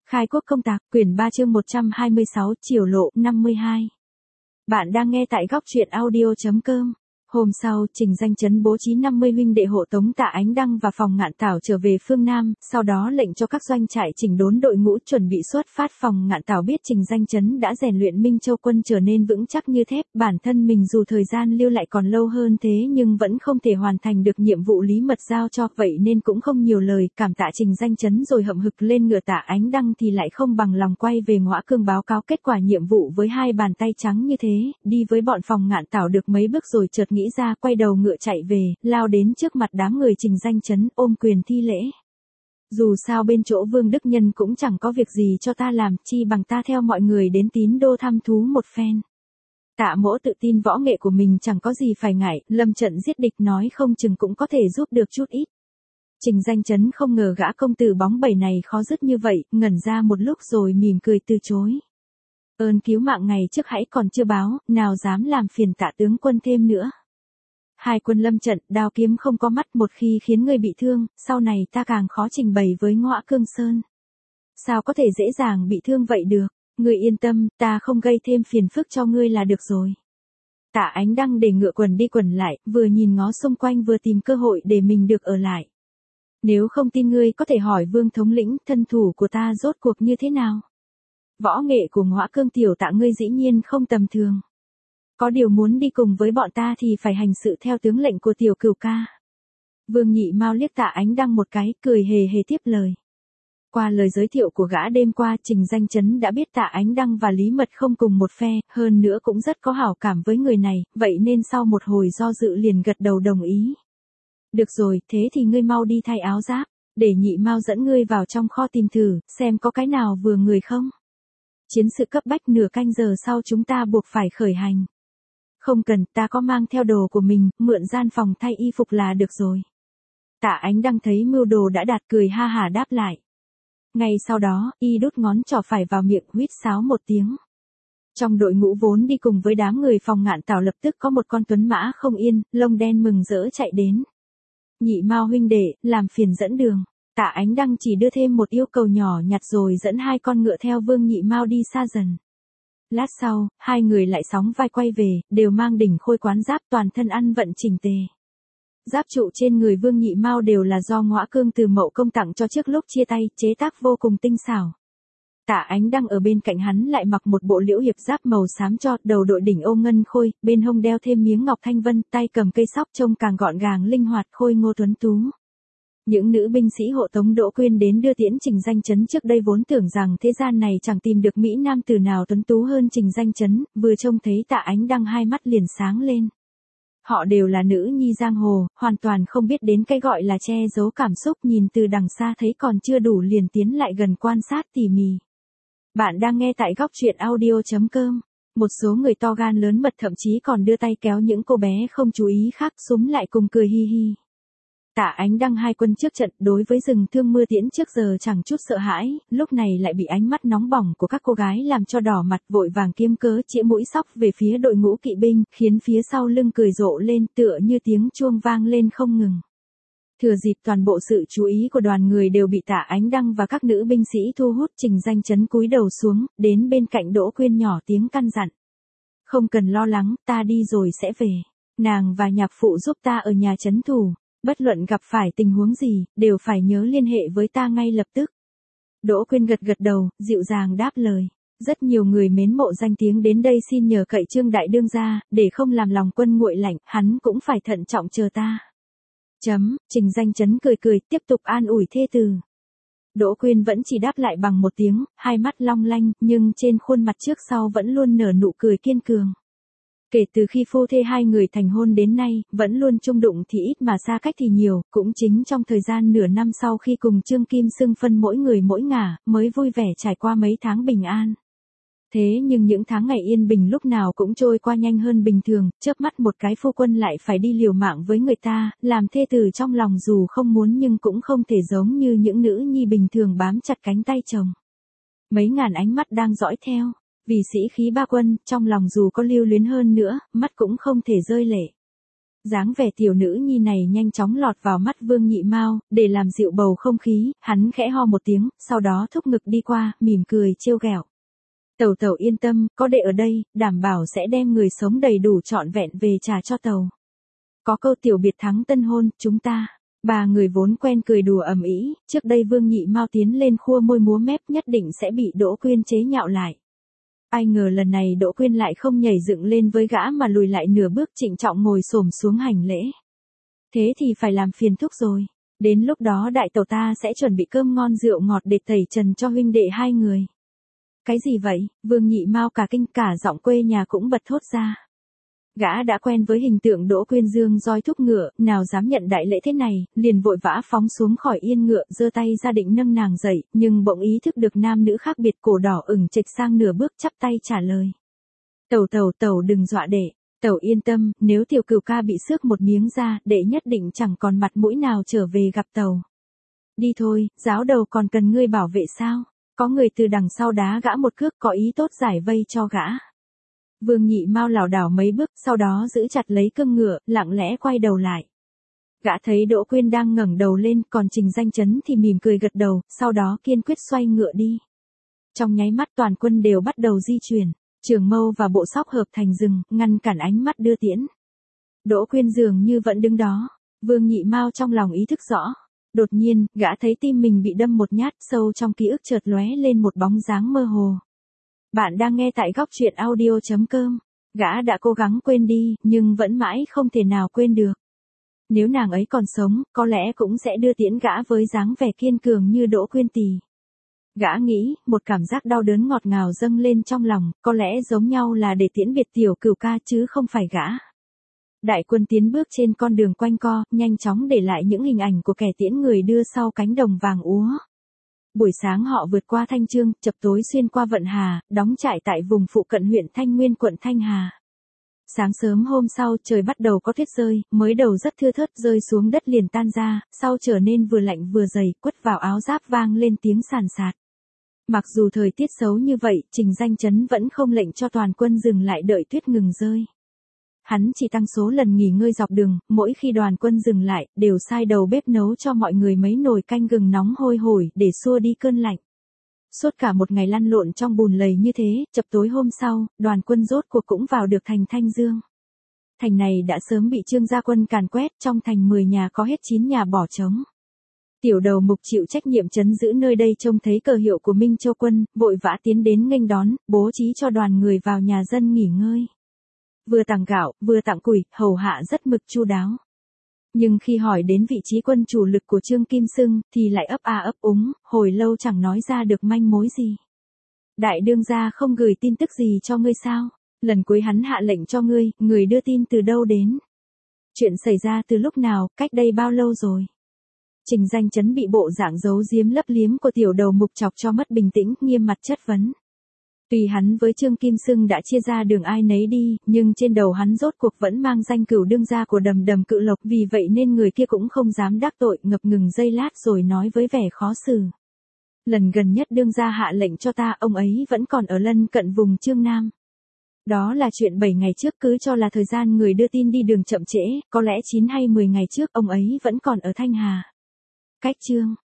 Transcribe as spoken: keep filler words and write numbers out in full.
Khai quốc công tạc, quyển ba chương một trăm hai mươi sáu, Triều lộ, năm mươi hai. Bạn đang nghe tại góc truyện audio chấm com. Hôm sau, Trình Danh Chấn bố trí năm mươi huynh đệ hộ tống Tạ Ánh Đăng và Phòng Ngạn Tảo trở về phương Nam, sau đó lệnh cho các doanh trại chỉnh đốn đội ngũ chuẩn bị xuất phát. Phòng Ngạn Tảo biết Trình Danh Chấn đã rèn luyện Minh Châu quân trở nên vững chắc như thép, bản thân mình dù thời gian lưu lại còn lâu hơn thế nhưng vẫn không thể hoàn thành được nhiệm vụ Lý Mật giao cho, vậy nên cũng không nhiều lời, cảm tạ Trình Danh Chấn rồi hậm hực lên ngựa. Tạ Ánh Đăng thì lại không bằng lòng quay về Ngõa Cương báo cáo kết quả nhiệm vụ với hai bàn tay trắng như thế, đi với bọn Phòng Ngạn Tảo được mấy bước rồi chợt nghĩ ra, quay đầu ngựa chạy về, lao đến trước mặt đám người Trình Danh Chấn, ôm quyền thi lễ. Dù sao bên chỗ Vương Đức Nhân cũng chẳng có việc gì cho ta làm, chi bằng ta theo mọi người đến Tín Đô thăm thú một phen. Tạ Mỗ tự tin võ nghệ của mình chẳng có gì phải ngại, lâm trận giết địch nói không chừng cũng có thể giúp được chút ít. Trình Danh Chấn không ngờ gã công tử bóng bẩy này khó dứt như vậy, ngẩn ra một lúc rồi mỉm cười từ chối. Ơn cứu mạng ngày trước hãy còn chưa báo, nào dám làm phiền Tạ tướng quân thêm nữa. Hai quân lâm trận, đao kiếm không có mắt, một khi khiến người bị thương, sau này ta càng khó trình bày với Ngõa Cương Sơn. Sao có thể dễ dàng bị thương vậy được, ngươi yên tâm, ta không gây thêm phiền phức cho ngươi là được rồi. Tạ Ánh Đăng để ngựa quần đi quần lại, vừa nhìn ngó xung quanh vừa tìm cơ hội để mình được ở lại. Nếu không tin ngươi có thể hỏi Vương thống lĩnh, thân thủ của ta rốt cuộc như thế nào. Võ nghệ của Ngõa Cương tiểu Tạ ngươi dĩ nhiên không tầm thường. Có điều muốn đi cùng với bọn ta thì phải hành sự theo tướng lệnh của tiểu cửu ca. Vương Nhị Mao liếc Tạ Ánh Đăng một cái, cười hề hề tiếp lời. Qua lời giới thiệu của gã đêm qua, Trình Danh Chấn đã biết Tạ Ánh Đăng và Lý Mật không cùng một phe, hơn nữa cũng rất có hảo cảm với người này, vậy nên sau một hồi do dự liền gật đầu đồng ý. Được rồi, thế thì ngươi mau đi thay áo giáp, để Nhị Mao dẫn ngươi vào trong kho tìm thử, xem có cái nào vừa người không. Chiến sự cấp bách, nửa canh giờ sau chúng ta buộc phải khởi hành. Không cần, ta có mang theo đồ của mình, mượn gian phòng thay y phục là được rồi. Tạ Ánh Đăng thấy mưu đồ đã đạt, cười ha hả đáp lại. Ngay sau đó, y đút ngón trỏ phải vào miệng, huýt sáo một tiếng. Trong đội ngũ vốn đi cùng với đám người Phòng Ngạn Tảo lập tức có một con tuấn mã không yên, lông đen mừng rỡ chạy đến. Nhị Mao huynh đệ, làm phiền dẫn đường. Tạ Ánh Đăng chỉ đưa thêm một yêu cầu nhỏ nhặt rồi dẫn hai con ngựa theo Vương Nhị Mao đi xa dần. Lát sau, hai người lại sóng vai quay về, đều mang đỉnh khôi quán giáp, toàn thân ăn vận chỉnh tề. Giáp trụ trên người Vương Nhị Mao đều là do Ngõa Cương từ Mậu Công tặng cho trước lúc chia tay, chế tác vô cùng tinh xảo. Tạ Ánh Đăng ở bên cạnh hắn lại mặc một bộ liễu hiệp giáp màu xám cho, đầu đội đỉnh ô ngân khôi, bên hông đeo thêm miếng ngọc thanh vân, tay cầm cây sóc trông càng gọn gàng linh hoạt, khôi ngô tuấn tú. Những nữ binh sĩ hộ tống Đỗ Quyên đến đưa tiễn Trình Danh Chấn trước đây vốn tưởng rằng thế gian này chẳng tìm được mỹ nam tử nào tuấn tú hơn Trình Danh Chấn, vừa trông thấy Tạ Ánh Đăng hai mắt liền sáng lên. Họ đều là nữ nhi giang hồ, hoàn toàn không biết đến cái gọi là che giấu cảm xúc, nhìn từ đằng xa thấy còn chưa đủ liền tiến lại gần quan sát tỉ mỉ. Bạn đang nghe tại góc truyện audio chấm com. Một số người to gan lớn mật thậm chí còn đưa tay kéo những cô bé không chú ý khác, súm lại cùng cười hi hi. Tạ Ánh Đăng hai quân trước trận, đối với rừng thương mưa tiễn trước giờ chẳng chút sợ hãi, lúc này lại bị ánh mắt nóng bỏng của các cô gái làm cho đỏ mặt, vội vàng kiếm cớ chĩa mũi sóc về phía đội ngũ kỵ binh, khiến phía sau lưng cười rộ lên, tựa như tiếng chuông vang lên không ngừng. Thừa dịp toàn bộ sự chú ý của đoàn người đều bị Tạ Ánh Đăng và các nữ binh sĩ thu hút, Trình Danh Chấn cúi đầu xuống, đến bên cạnh Đỗ Quyên nhỏ tiếng căn dặn. Không cần lo lắng, ta đi rồi sẽ về. Nàng và nhạc phụ giúp ta ở nhà trấn thủ. Bất luận gặp phải tình huống gì, đều phải nhớ liên hệ với ta ngay lập tức. Đỗ Quyên gật gật đầu, dịu dàng đáp lời. Rất nhiều người mến mộ danh tiếng đến đây xin nhờ cậy Trương đại đương gia, để không làm lòng quân nguội lạnh, hắn cũng phải thận trọng chờ ta. Chấm, Trình Danh Chấn cười cười, tiếp tục an ủi thê tử. Đỗ Quyên vẫn chỉ đáp lại bằng một tiếng, hai mắt long lanh, nhưng trên khuôn mặt trước sau vẫn luôn nở nụ cười kiên cường. Kể từ khi phu thê hai người thành hôn đến nay, vẫn luôn chung đụng thì ít mà xa cách thì nhiều, cũng chính trong thời gian nửa năm sau khi cùng Trương Kim Xưng phân mỗi người mỗi ngả, mới vui vẻ trải qua mấy tháng bình an. Thế nhưng những tháng ngày yên bình lúc nào cũng trôi qua nhanh hơn bình thường, chớp mắt một cái phu quân lại phải đi liều mạng với người ta, làm thê tử trong lòng dù không muốn nhưng cũng không thể giống như những nữ nhi bình thường bám chặt cánh tay chồng. Mấy ngàn ánh mắt đang dõi theo. Vì sĩ khí ba quân, trong lòng dù có lưu luyến hơn nữa, mắt cũng không thể rơi lệ. Dáng vẻ tiểu nữ nhi này nhanh chóng lọt vào mắt Vương Nhị Mao, để làm dịu bầu không khí, hắn khẽ ho một tiếng, sau đó thúc ngực đi qua, mỉm cười trêu ghẹo. Tẩu tẩu yên tâm, có đệ ở đây, đảm bảo sẽ đem người sống đầy đủ trọn vẹn về trả cho tàu. Có câu tiểu biệt thắng tân hôn, chúng ta. Ba người vốn quen cười đùa ầm ĩ, trước đây Vương Nhị Mao tiến lên khua môi múa mép nhất định sẽ bị Đỗ Quyên chế nhạo lại. Ai ngờ lần này Đỗ Quyên lại không nhảy dựng lên với gã mà lùi lại nửa bước trịnh trọng ngồi xổm xuống hành lễ. Thế thì phải làm phiền thúc rồi. Đến lúc đó đại tẩu ta sẽ chuẩn bị cơm ngon rượu ngọt để tẩy trần cho huynh đệ hai người. Cái gì vậy? Vương Nhị Mao cả kinh, cả giọng quê nhà cũng bật thốt ra. Gã đã quen với hình tượng Đỗ Quyên dương roi thúc ngựa, nào dám nhận đại lễ thế này, liền vội vã phóng xuống khỏi yên ngựa, giơ tay ra định nâng nàng dậy, nhưng bỗng ý thức được nam nữ khác biệt, cổ đỏ ửng trịch sang nửa bước chắp tay trả lời. Tẩu tẩu tẩu đừng dọa đệ, tẩu yên tâm, nếu tiểu cửu ca bị xước một miếng da, đệ nhất định chẳng còn mặt mũi nào trở về gặp tẩu. Đi thôi, giáo đầu còn cần ngươi bảo vệ sao? Có người từ đằng sau đá gã một cước, có ý tốt giải vây cho gã. Vương Nhị Mao lảo đảo mấy bước, sau đó giữ chặt lấy cương ngựa, lặng lẽ quay đầu lại. Gã thấy Đỗ Quyên đang ngẩng đầu lên, còn Trình Danh Chấn thì mỉm cười gật đầu, sau đó kiên quyết xoay ngựa đi. Trong nháy mắt toàn quân đều bắt đầu di chuyển, trường mâu và bộ sóc hợp thành rừng, ngăn cản ánh mắt đưa tiễn. Đỗ Quyên dường như vẫn đứng đó, Vương Nhị Mao trong lòng ý thức rõ. Đột nhiên, gã thấy tim mình bị đâm một nhát, sâu trong ký ức chợt lóe lên một bóng dáng mơ hồ. Bạn đang nghe tại góc truyện audio chấm com. Gã đã cố gắng quên đi, nhưng vẫn mãi không thể nào quên được. Nếu nàng ấy còn sống, có lẽ cũng sẽ đưa tiễn gã với dáng vẻ kiên cường như Đỗ Quyên tỷ. Gã nghĩ, một cảm giác đau đớn ngọt ngào dâng lên trong lòng, có lẽ giống nhau là để tiễn biệt tiểu cửu ca chứ không phải gã. Đại quân tiến bước trên con đường quanh co, nhanh chóng để lại những hình ảnh của kẻ tiễn người đưa sau cánh đồng vàng úa. Buổi sáng họ vượt qua Thanh Chương, chập tối xuyên qua Vận Hà, đóng trại tại vùng phụ cận huyện Thanh Nguyên quận Thanh Hà. Sáng sớm hôm sau trời bắt đầu có tuyết rơi, mới đầu rất thưa thớt rơi xuống đất liền tan ra, sau trở nên vừa lạnh vừa dày, quất vào áo giáp vang lên tiếng sàn sạt. Mặc dù thời tiết xấu như vậy, Trình Danh Chấn vẫn không lệnh cho toàn quân dừng lại đợi tuyết ngừng rơi. Hắn chỉ tăng số lần nghỉ ngơi dọc đường, mỗi khi đoàn quân dừng lại, đều sai đầu bếp nấu cho mọi người mấy nồi canh gừng nóng hôi hổi để xua đi cơn lạnh. Suốt cả một ngày lăn lộn trong bùn lầy như thế, chập tối hôm sau, đoàn quân rốt cuộc cũng vào được thành Thanh Dương. Thành này đã sớm bị Trương gia quân càn quét, trong thành mười nhà có hết chín nhà bỏ trống. Tiểu đầu mục chịu trách nhiệm trấn giữ nơi đây trông thấy cờ hiệu của Minh Châu quân, vội vã tiến đến nghênh đón, bố trí cho đoàn người vào nhà dân nghỉ ngơi. Vừa tặng gạo, vừa tặng củi, hầu hạ rất mực chu đáo. Nhưng khi hỏi đến vị trí quân chủ lực của Trương Kim Xưng, thì lại ấp a ấp úng, hồi lâu chẳng nói ra được manh mối gì. Đại đương gia không gửi tin tức gì cho ngươi sao? Lần cuối hắn hạ lệnh cho ngươi, người đưa tin từ đâu đến? Chuyện xảy ra từ lúc nào, cách đây bao lâu rồi? Trình Danh Chấn bị bộ dạng giấu giếm lấp liếm của tiểu đầu mục chọc cho mất bình tĩnh, nghiêm mặt chất vấn. Tuy hắn với Trương Kim Xưng đã chia ra đường ai nấy đi, nhưng trên đầu hắn rốt cuộc vẫn mang danh cửu đương gia của Đầm Đầm Cự Lộc, vì vậy nên người kia cũng không dám đắc tội, ngập ngừng giây lát rồi nói với vẻ khó xử. Lần gần nhất đương gia hạ lệnh cho ta, ông ấy vẫn còn ở lân cận vùng Chương Nam. Đó là chuyện bảy ngày trước, cứ cho là thời gian người đưa tin đi đường chậm trễ, có lẽ chín hay mười ngày trước ông ấy vẫn còn ở Thanh Hà. Cách Chương,